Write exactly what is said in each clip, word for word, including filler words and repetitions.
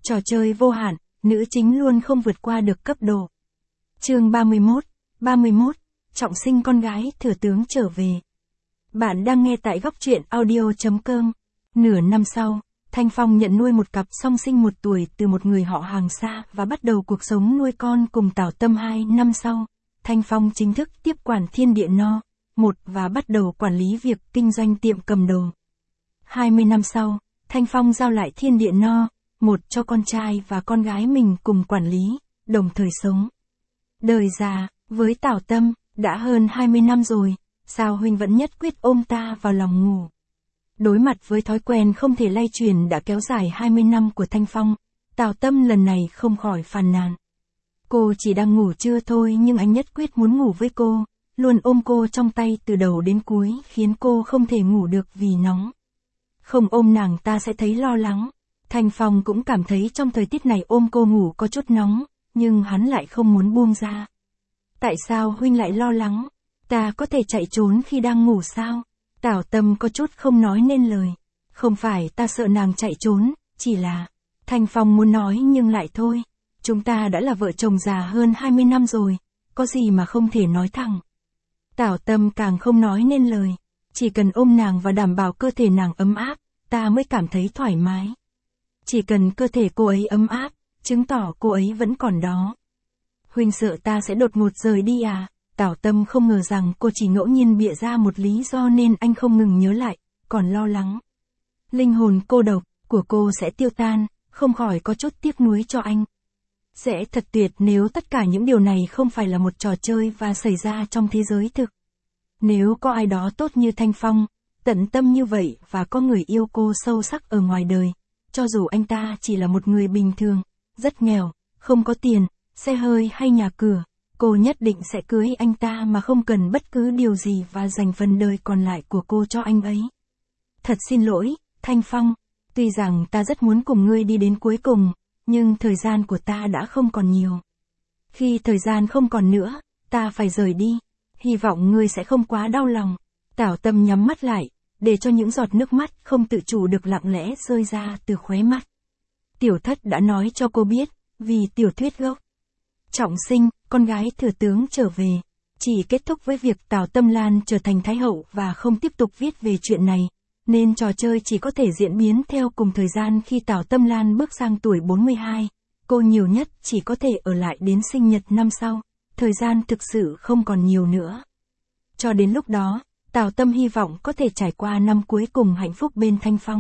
Trò chơi vô hạn, nữ chính luôn không vượt qua được cấp độ. Chương ba mươi mốt, ba mươi mốt, trọng sinh con gái thừa tướng trở về. Bạn đang nghe tại góc truyện audio chấm com. Nửa năm sau, Thanh Phong nhận nuôi một cặp song sinh một tuổi từ một người họ hàng xa và bắt đầu cuộc sống nuôi con cùng Tảo Tâm. Hai năm sau, Thanh Phong chính thức tiếp quản Thiên Địa No. một và bắt đầu quản lý việc kinh doanh tiệm cầm đồ. hai mươi năm sau, Thanh Phong giao lại Thiên Địa No. một cho con trai và con gái mình cùng quản lý, đồng thời sống. Đời già, với Tảo Tâm, đã hơn hai mươi năm rồi, sao huynh vẫn nhất quyết ôm ta vào lòng ngủ? Đối mặt với thói quen không thể lay chuyển đã kéo dài hai mươi năm của Thanh Phong, Tảo Tâm lần này không khỏi phàn nàn. Cô chỉ đang ngủ trưa thôi nhưng anh nhất quyết muốn ngủ với cô, luôn ôm cô trong tay từ đầu đến cuối khiến cô không thể ngủ được vì nóng. Không ôm nàng ta sẽ thấy lo lắng. Thanh Phong cũng cảm thấy trong thời tiết này ôm cô ngủ có chút nóng, nhưng hắn lại không muốn buông ra. Tại sao huynh lại lo lắng? Ta có thể chạy trốn khi đang ngủ sao? Tảo Tâm có chút không nói nên lời. Không phải ta sợ nàng chạy trốn, chỉ là... Thanh Phong muốn nói nhưng lại thôi. Chúng ta đã là vợ chồng già hơn hai mươi năm rồi, có gì mà không thể nói thẳng. Tảo Tâm càng không nói nên lời. Chỉ cần ôm nàng và đảm bảo cơ thể nàng ấm áp, ta mới cảm thấy thoải mái. Chỉ cần cơ thể cô ấy ấm áp, chứng tỏ cô ấy vẫn còn đó. Huynh sợ ta sẽ đột ngột rời đi à? Tảo Tâm không ngờ rằng cô chỉ ngẫu nhiên bịa ra một lý do nên anh không ngừng nhớ lại, còn lo lắng. Linh hồn cô độc của cô sẽ tiêu tan, không khỏi có chút tiếc nuối cho anh. Sẽ thật tuyệt nếu tất cả những điều này không phải là một trò chơi và xảy ra trong thế giới thực. Nếu có ai đó tốt như Thanh Phong, tận tâm như vậy và có người yêu cô sâu sắc ở ngoài đời. Cho dù anh ta chỉ là một người bình thường, rất nghèo, không có tiền, xe hơi hay nhà cửa, cô nhất định sẽ cưới anh ta mà không cần bất cứ điều gì và dành phần đời còn lại của cô cho anh ấy. Thật xin lỗi, Thanh Phong, tuy rằng ta rất muốn cùng ngươi đi đến cuối cùng, nhưng thời gian của ta đã không còn nhiều. Khi thời gian không còn nữa, ta phải rời đi, hy vọng ngươi sẽ không quá đau lòng. Tảo Tâm nhắm mắt lại, để cho những giọt nước mắt không tự chủ được lặng lẽ rơi ra từ khóe mắt. Tiểu thất đã nói cho cô biết, vì tiểu thuyết gốc trọng sinh, con gái thừa tướng trở về, chỉ kết thúc với việc Tảo Tâm Lan trở thành thái hậu và không tiếp tục viết về chuyện này, nên trò chơi chỉ có thể diễn biến theo cùng thời gian khi Tảo Tâm Lan bước sang tuổi bốn mươi hai, cô nhiều nhất chỉ có thể ở lại đến sinh nhật năm sau, thời gian thực sự không còn nhiều nữa. Cho đến lúc đó, Tảo Tâm hy vọng có thể trải qua năm cuối cùng hạnh phúc bên Thanh Phong.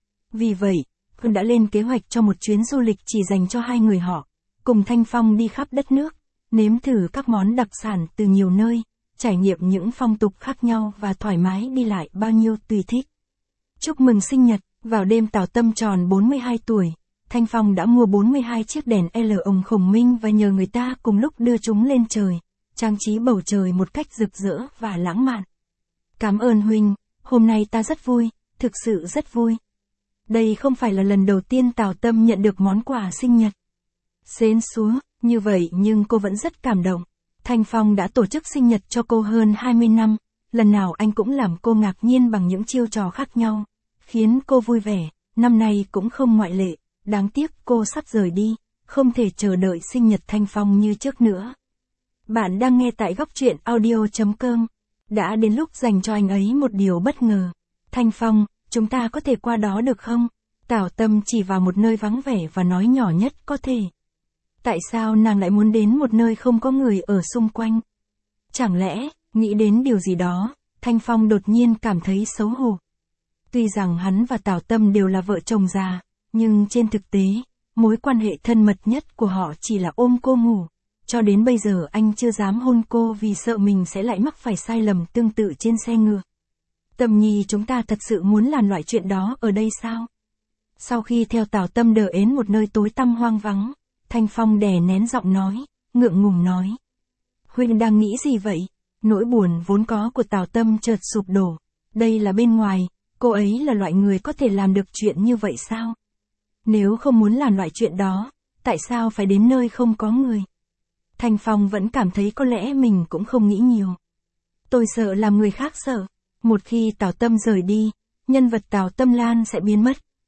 Vì vậy, cô đã lên kế hoạch cho một chuyến du lịch chỉ dành cho hai người họ, cùng Thanh Phong đi khắp đất nước, nếm thử các món đặc sản từ nhiều nơi, trải nghiệm những phong tục khác nhau và thoải mái đi lại bao nhiêu tùy thích. Chúc mừng sinh nhật, vào đêm Tảo Tâm tròn bốn mươi hai tuổi, Thanh Phong đã mua bốn mươi hai chiếc đèn L ồng khổng minh và nhờ người ta cùng lúc đưa chúng lên trời, trang trí bầu trời một cách rực rỡ và lãng mạn. Cảm ơn huynh, hôm nay ta rất vui, thực sự rất vui. Đây không phải là lần đầu tiên Tảo Tâm nhận được món quà sinh nhật. Xến xúa, như vậy nhưng cô vẫn rất cảm động. Thanh Phong đã tổ chức sinh nhật cho cô hơn hai mươi năm, lần nào anh cũng làm cô ngạc nhiên bằng những chiêu trò khác nhau, khiến cô vui vẻ, năm nay cũng không ngoại lệ, đáng tiếc cô sắp rời đi, không thể chờ đợi sinh nhật Thanh Phong như trước nữa. Bạn đang nghe tại góc truyện audio chấm com. Đã đến lúc dành cho anh ấy một điều bất ngờ. Thanh Phong, chúng ta có thể qua đó được không? Tảo Tâm chỉ vào một nơi vắng vẻ và nói nhỏ nhất có thể. Tại sao nàng lại muốn đến một nơi không có người ở xung quanh? Chẳng lẽ, nghĩ đến điều gì đó, Thanh Phong đột nhiên cảm thấy xấu hổ. Tuy rằng hắn và Tảo Tâm đều là vợ chồng già, nhưng trên thực tế, mối quan hệ thân mật nhất của họ chỉ là ôm cô ngủ. Cho đến bây giờ anh chưa dám hôn cô vì sợ mình sẽ lại mắc phải sai lầm tương tự trên xe ngựa. Tâm Nhi, chúng ta thật sự muốn làm loại chuyện đó ở đây sao? Sau khi theo Tảo Tâm đờ đến một nơi tối tăm hoang vắng, Thanh Phong đè nén giọng nói, ngượng ngùng nói. Huynh đang nghĩ gì vậy? Nỗi buồn vốn có của Tảo Tâm chợt sụp đổ. Đây là bên ngoài, cô ấy là loại người có thể làm được chuyện như vậy sao? Nếu không muốn làm loại chuyện đó, tại sao phải đến nơi không có người? Thanh Phong vẫn cảm thấy có lẽ mình cũng không nghĩ nhiều. Tôi sợ làm người khác sợ. Một khi Tảo Tâm rời đi, nhân vật Tảo Tâm Lan sẽ biến mất.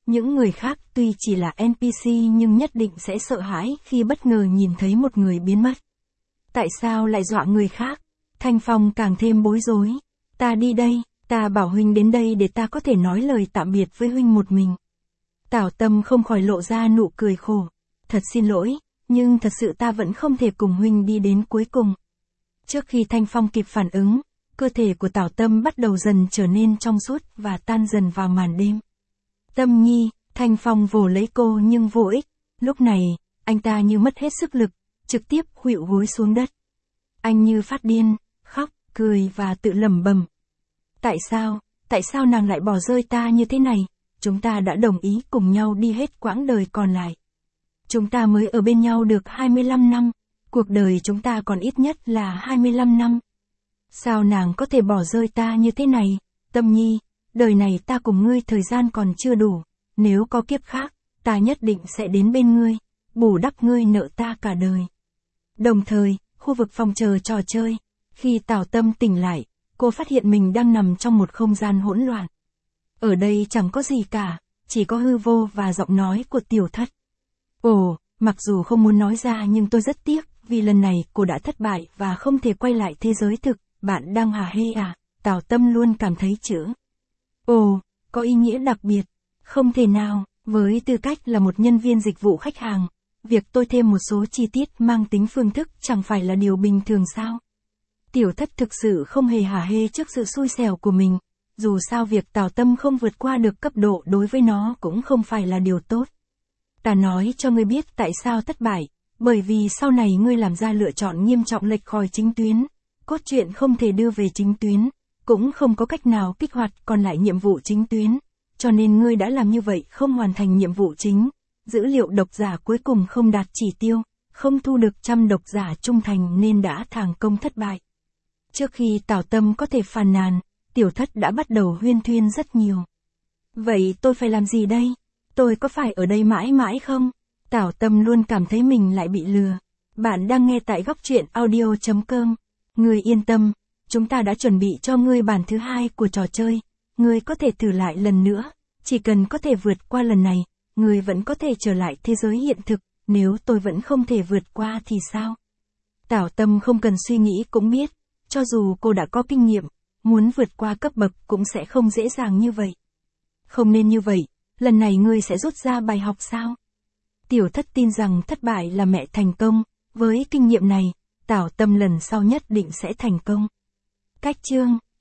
Những người khác tuy chỉ là en pê xê nhưng nhất định sẽ sợ hãi khi bất ngờ nhìn thấy một người biến mất. Tại sao lại dọa người khác? Thanh Phong càng thêm bối rối. Ta đi đây, ta bảo huynh đến đây để ta có thể nói lời tạm biệt với huynh một mình. Tảo Tâm không khỏi lộ ra nụ cười khổ. Thật xin lỗi, nhưng thật sự ta vẫn không thể cùng huynh đi đến cuối cùng. Trước khi Thanh Phong kịp phản ứng, cơ thể của Tảo Tâm bắt đầu dần trở nên trong suốt và tan dần vào màn đêm. Tâm Nhi, Thanh Phong vồ lấy cô nhưng vô ích. Lúc này, anh ta như mất hết sức lực, trực tiếp khuỵu gối xuống đất. Anh như phát điên, khóc, cười và tự lẩm bẩm. Tại sao, tại sao nàng lại bỏ rơi ta như thế này? Chúng ta đã đồng ý cùng nhau đi hết quãng đời còn lại. Chúng ta mới ở bên nhau được hai mươi lăm năm, cuộc đời chúng ta còn ít nhất là hai mươi lăm năm. Sao nàng có thể bỏ rơi ta như thế này? Tâm Nhi, đời này ta cùng ngươi thời gian còn chưa đủ, nếu có kiếp khác, ta nhất định sẽ đến bên ngươi, bù đắp ngươi nợ ta cả đời. Đồng thời, khu vực phòng chờ trò chơi, khi Tảo Tâm tỉnh lại, cô phát hiện mình đang nằm trong một không gian hỗn loạn. Ở đây chẳng có gì cả, chỉ có hư vô và giọng nói của Tiểu Thất. Ồ, mặc dù không muốn nói ra nhưng tôi rất tiếc, vì lần này cô đã thất bại và không thể quay lại thế giới thực. Bạn đang hả hê à? Tảo Tâm luôn cảm thấy chữ. Ồ, có ý nghĩa đặc biệt. Không thể nào, với tư cách là một nhân viên dịch vụ khách hàng, việc tôi thêm một số chi tiết mang tính phương thức chẳng phải là điều bình thường sao? Tiểu Thất thực sự không hề hả hê trước sự xui xẻo của mình. Dù sao việc Tảo Tâm không vượt qua được cấp độ đối với nó cũng không phải là điều tốt. Ta nói cho ngươi biết tại sao thất bại, bởi vì sau này ngươi làm ra lựa chọn nghiêm trọng lệch khỏi chính tuyến. Cốt truyện không thể đưa về chính tuyến, cũng không có cách nào kích hoạt còn lại nhiệm vụ chính tuyến, cho nên ngươi đã làm như vậy không hoàn thành nhiệm vụ chính. Dữ liệu độc giả cuối cùng không đạt chỉ tiêu, không thu được trăm độc giả trung thành nên đã thành công thất bại. Trước khi Tảo Tâm có thể phàn nàn, Tiểu Thất đã bắt đầu huyên thuyên rất nhiều. Vậy tôi phải làm gì đây? Tôi có phải ở đây mãi mãi không? Tảo Tâm luôn cảm thấy mình lại bị lừa. Bạn đang nghe tại góc truyện audio chấm com. Ngươi yên tâm, chúng ta đã chuẩn bị cho ngươi bản thứ hai của trò chơi. Ngươi có thể thử lại lần nữa, chỉ cần có thể vượt qua lần này, ngươi vẫn có thể trở lại thế giới hiện thực, nếu tôi vẫn không thể vượt qua thì sao? Tảo Tâm không cần suy nghĩ cũng biết, cho dù cô đã có kinh nghiệm, muốn vượt qua cấp bậc cũng sẽ không dễ dàng như vậy. Không nên như vậy, lần này ngươi sẽ rút ra bài học sao? Tiểu Thất tin rằng thất bại là mẹ thành công, với kinh nghiệm này, Tảo Tâm lần sau nhất định sẽ thành công. Cách chương